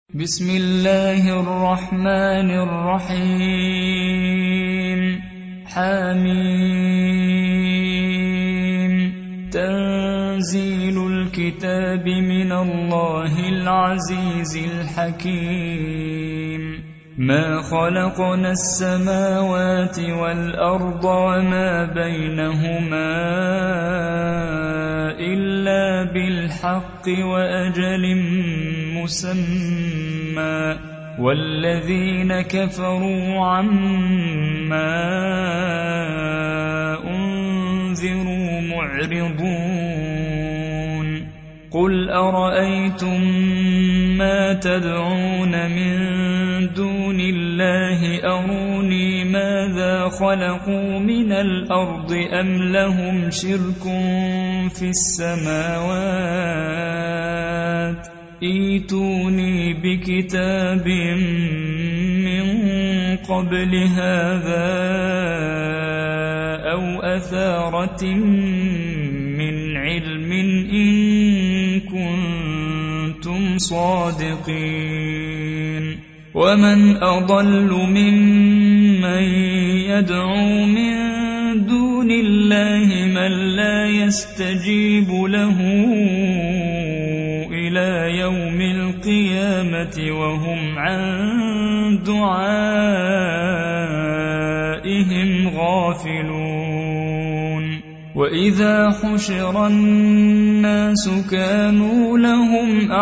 بسم الله الرحمن الرحيم حميم تنزيل الكتاب من الله العزيز الحكيم ما خلقنا السماوات والأرض وما بينهما إلا بالحق وأجل مسمى والذين كفروا عما أنذروا معرضون قل أرأيتم ما تدعون من دون الله أروني ماذا خلقوا من الأرض أم لهم شرك في السماوات ائتوني بكتاب من قبل هذا أو أثارة من علم إن كنتم صادقين ومن أضل ممن يدعو من دون الله من لا يستجيب له إلى يوم القيامة وهم عن دعائهم غافلون وإذا حشر الناس كانوا لهم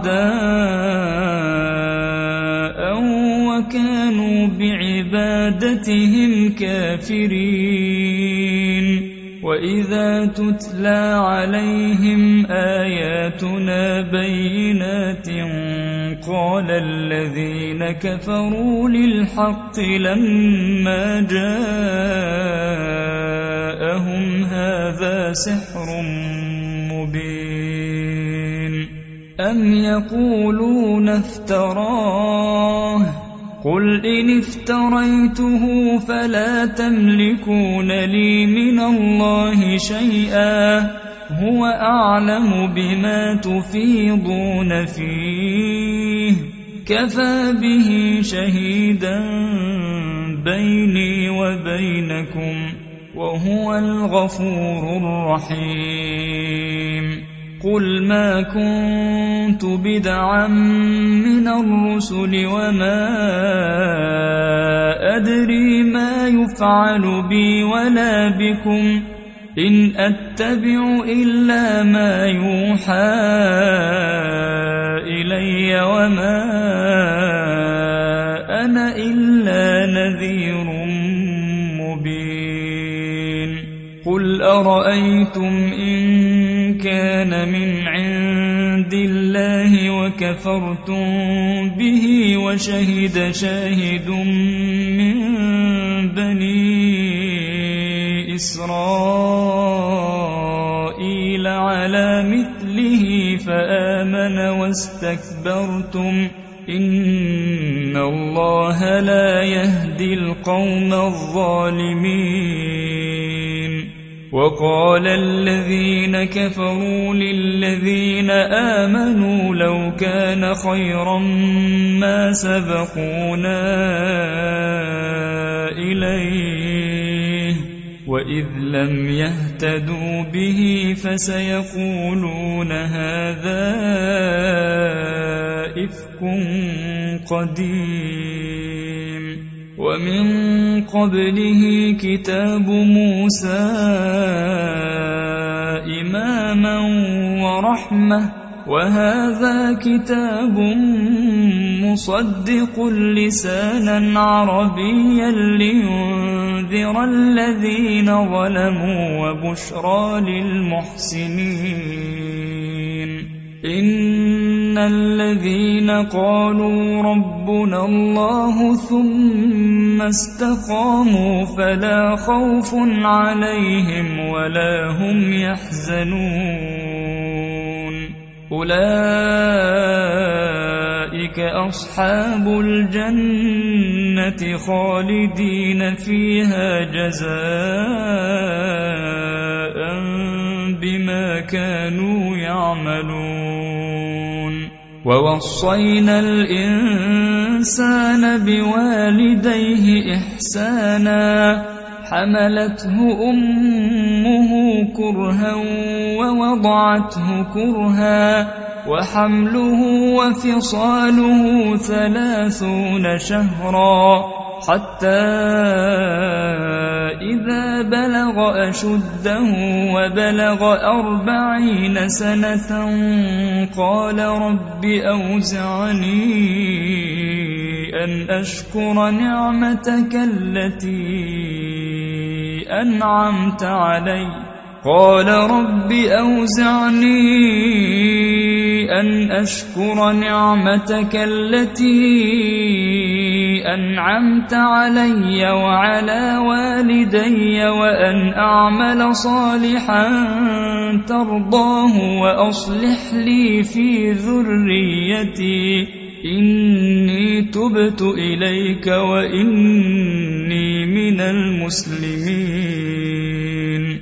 أعداء وكانوا بعبادتهم كافرين وإذا تتلى عليهم آياتنا بينات قال الذين كفروا للحق لما جاءهم هذا سحر مبين أم يقولون افتراه قل إن افتريته فلا تملكون لي من الله شيئا هو أعلم بما تفيضون فيه كفى به شهيدا بيني وبينكم وهو الغفور الرحيم قل ما كنت بدعا من الرسل وما أدري ما يفعل بي ولا بكم إن أتبع إلا ما يوحى إلي وما أنا إلا نذير مبين قل أرأيتم إن كان من عند الله وكفرتم به وشهد شاهد من بني إسرائيل على مثله فآمن واستكبرتم إن الله لا يهدي القوم الظالمين وقال الذين كفروا للذين آمنوا لو كان خيرا ما سبقونا إليه وإذ لم يهتدوا به فسيقولون هذا إفك قديم ومن قبله كتاب موسى إماما ورحمة وهذا كتاب مصدق لسانا عربيا لينذر الذين ظلموا وبشرى للمحسنين إن الذين قالوا ربنا الله ثم استقاموا فلا خوف عليهم ولا هم يحزنون أولئك أصحاب الجنة خالدين فيها جزاء بما كانوا يعملون ووصينا الإنسان بوالديه إحسانا حملته أمه كرها ووضعته كرها وحمله وفصاله 30 شهرا حتى إذا بلغ أشده وبلغ 40 سنة قال رب أوزعني أن أشكر نعمتك التي أنعمت علي قال رب أوزعني أن أشكر نعمتك التي أنعمت علي وعلى والدي وأن أعمل صالحا ترضاه وأصلح لي في ذريتي إني تبت إليك وإني من المسلمين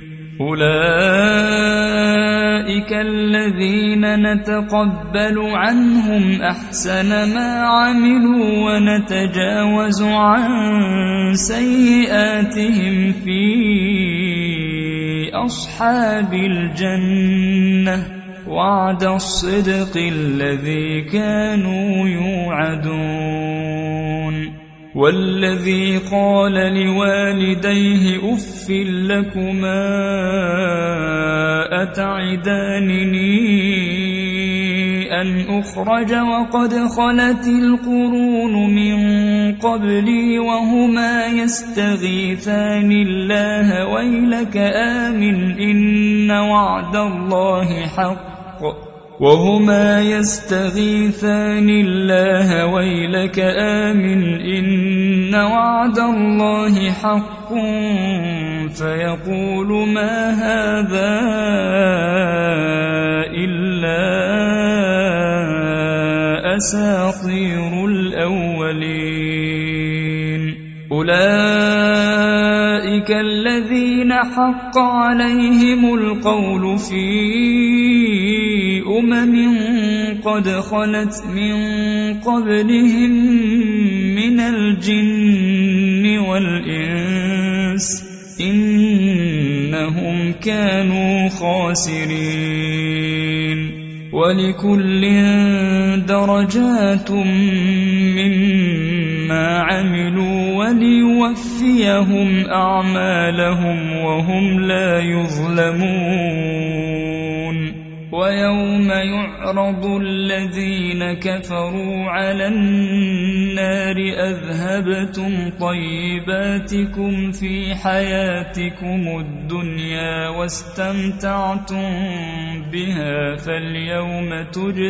أولئك الذين نتقبل عنهم أحسن ما عملوا ونتجاوز عن سيئاتهم في أصحاب الجنة وعد الصدق الذي كانوا يوعدون والذي قال لوالديه أف لكما أتعدانني أن أخرج وقد خلت القرون من قبلي وهما يستغيثان الله ويلك آمن إن وعد الله حق وهما يستغيثان الله ويلك آمن إن وعد الله حق فيقول ما هذا إلا أساطير الأولين أولئك الذين حق عليهم القول في قد خلت من قبلهم من الجن والإنس إنهم كانوا خاسرين ولكل درجات مما عملوا وليوفيهم أعمالهم وهم لا يظلمون ويوم يعرض الذين كفروا على النار أذهبتم طيباتكم في حياتكم الدنيا واستمتعتم بها فاليوم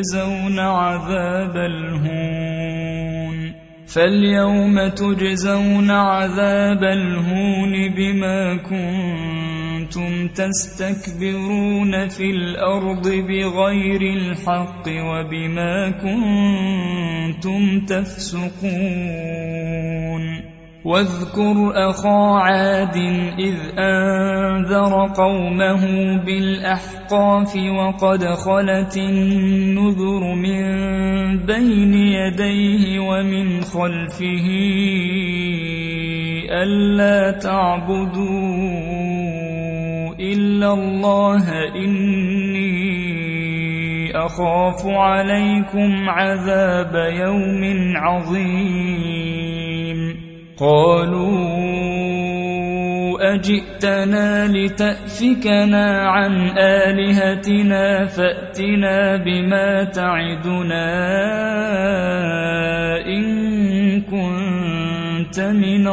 تجزون عذاب الهون بما كنتم تستكبرون في الأرض بغير الحق وبما كنتم تفسقون واذكر أخا عاد إذ أنذر قومه بالأحقاف وقد خلت النذر من بين يديه ومن خلفه ألا تعبدوا إلا الله إني أخاف عليكم عذاب يوم عظيم قالوا أجئتنا لتأفكنا عن آلهتنا فأتنا بما تعدنا إن كنت من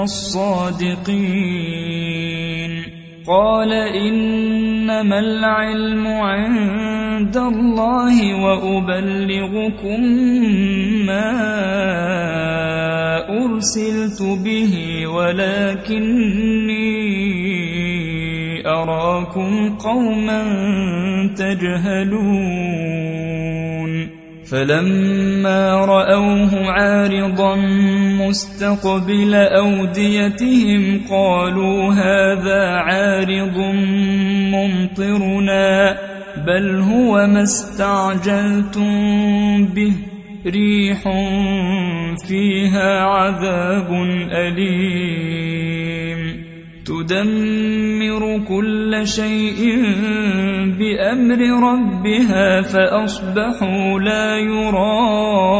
الصادقين قال إنما العلم عند الله وأبلغكم ما أرسلت به ولكني أراكم قوما تجهلون فلما رأوه عارضا مستقبل أوديتهم قالوا هذا عارض ممطرنا بل هو ما استعجلتم به ريح فيها عذاب أليم تدمر كل شيء بأمر ربها فأصبحوا لا يرى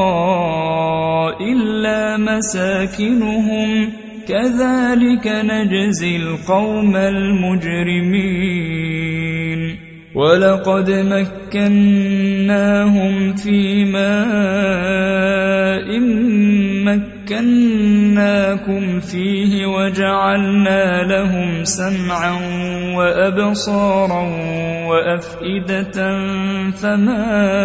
إلا مساكنهم كذلك نجزي القوم المجرمين ولقد مكناهم في ماء مكناكم فيه وجعلنا لهم سمعا وأبصارا وأفئدة فما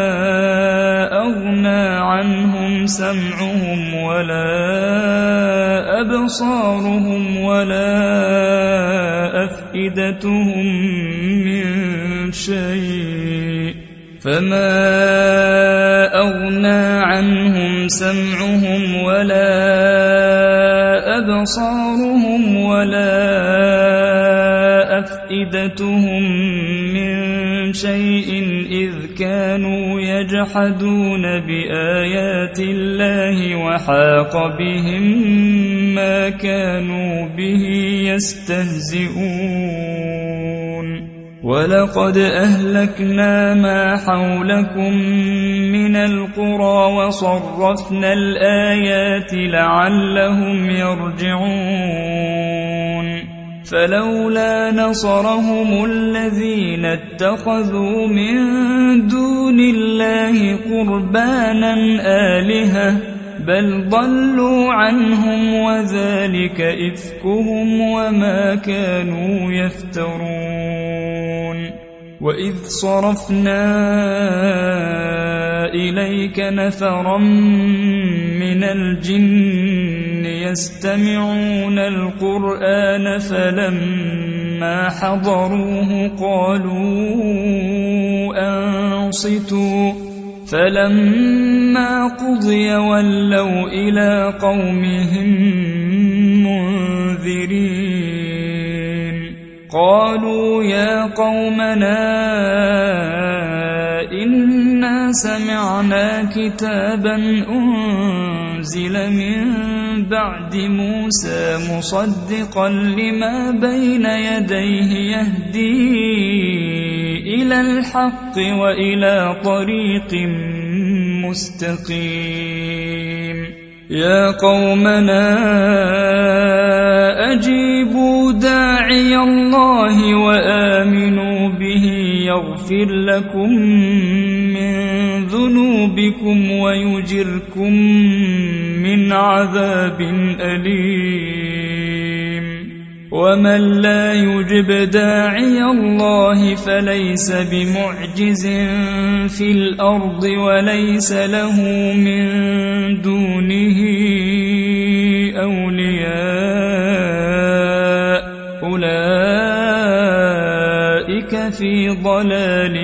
أغنى عنهم سمعهم ولا أبصارهم ولا أفئدتهم من شيء فما أغنى عنهم سمعهم ولا أبصارهم ولا أفئدتهم من شيء إذ كانوا يجحدون بآيات الله وحاق بهم ما كانوا به يستهزئون ولقد أهلكنا ما حولكم من القرى وصرفنا الآيات لعلهم يرجعون فلولا نصرهم الذين اتخذوا من دون الله قربانا آلهة بل ضلوا عنهم وذلك إفكهم وما كانوا يفترون وإذ صرفنا إليك نفرا من الجن يستمعون القرآن فلما حضروه قالوا أنصتوا فلما قضي ولوا إلى قومهم منذرين قالوا يا قومنا إنا سمعنا كتابا أنزل من بعد موسى مصدقا لما بين يديه يهدي إلى الحق وإلى طريق مستقيم يا قومنا أجيبوا داعي الله وآمنوا به يغفر لكم من ذنوبكم ويجركم من عذاب أليم ومن لا يجب داعي الله فليس بمعجز في الأرض وليس له من دونه أولياء أولئك في ضلال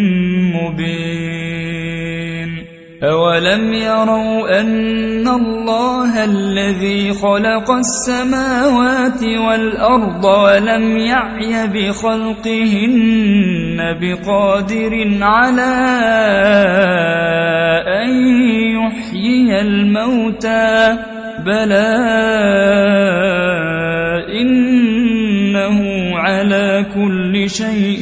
مبين أولم يروا أن الله الذي خلق السماوات والأرض ولم يعي بخلقهن بقادر على أن يحيي الموتى بلى إنه على كل شيء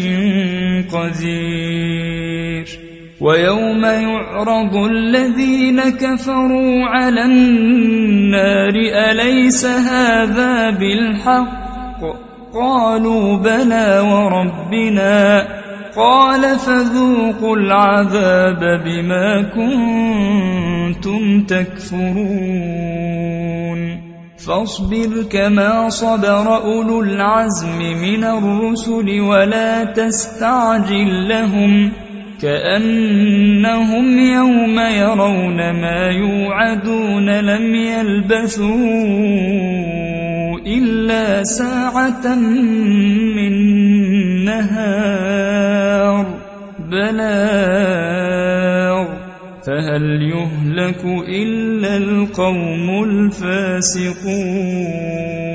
قدير ويوم يعرض الذين كفروا على النار أليس هذا بالحق قالوا بلى وربنا قال فذوقوا العذاب بما كنتم تكفرون فاصبر كما صبر أولو العزم من الرسل ولا تستعجل لهم كأنهم يوم يرون ما يوعدون لم يلبثوا إلا ساعة من نهار بلاغ فهل يهلك إلا القوم الفاسقون